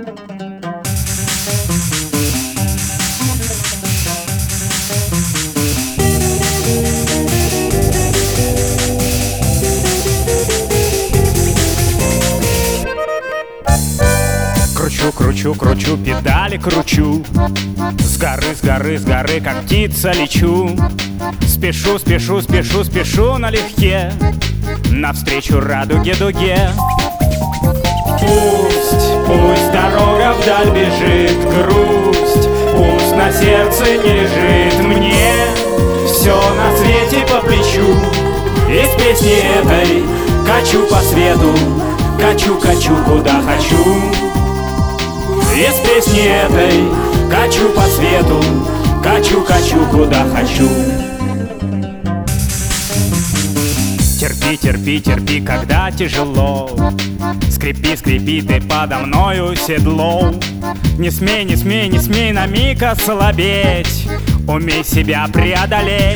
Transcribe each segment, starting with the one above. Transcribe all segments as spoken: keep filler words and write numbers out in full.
Кручу, кручу, кручу, педали кручу. С горы, с горы, с горы, как птица лечу. Спешу, спешу, спешу, спешу налегке навстречу радуге дуге. Пусть, пусть дорога вдаль бежит, грусть пусть на сердце не лежит. Мне все на свете по плечу. Из песни этой качу по свету, качу, качу, куда хочу. Из песни этой качу по свету, качу, качу, куда хочу. Терпи, терпи, терпи, когда тяжело. Скрипи, скрипи ты подо мною седло. Не смей, не смей, не смей на миг ослабеть. Умей себя преодолеть.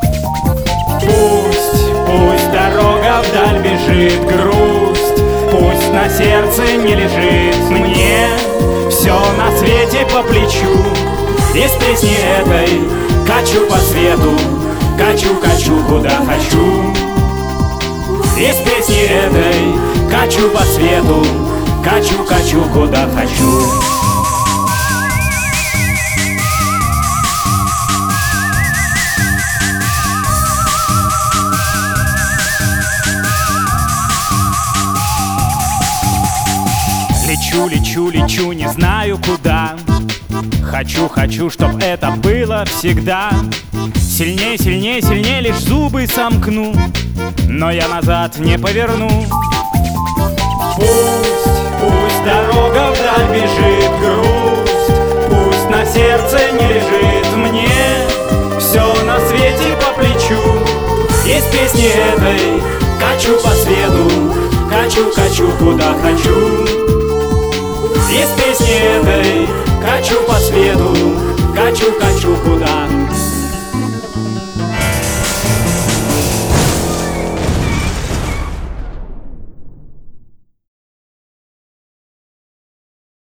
Пусть, пусть дорога вдаль бежит, грусть пусть на сердце не лежит. Мне все на свете по плечу. Из песни этой качу по свету, качу, качу, куда хочу. Из песни этой качу по свету, качу, качу, куда хочу. Лечу, лечу, лечу, не знаю куда. Хочу, хочу, чтоб это было всегда. Сильней, сильней, сильней лишь зубы сомкну, но я назад не поверну. Пусть, пусть дорога вдаль бежит, грусть пусть на сердце не лежит. Мне все на свете по плечу. Из песни этой качу по свету, качу, качу, куда хочу. Из песни этой качу по свету, качу, качу, куда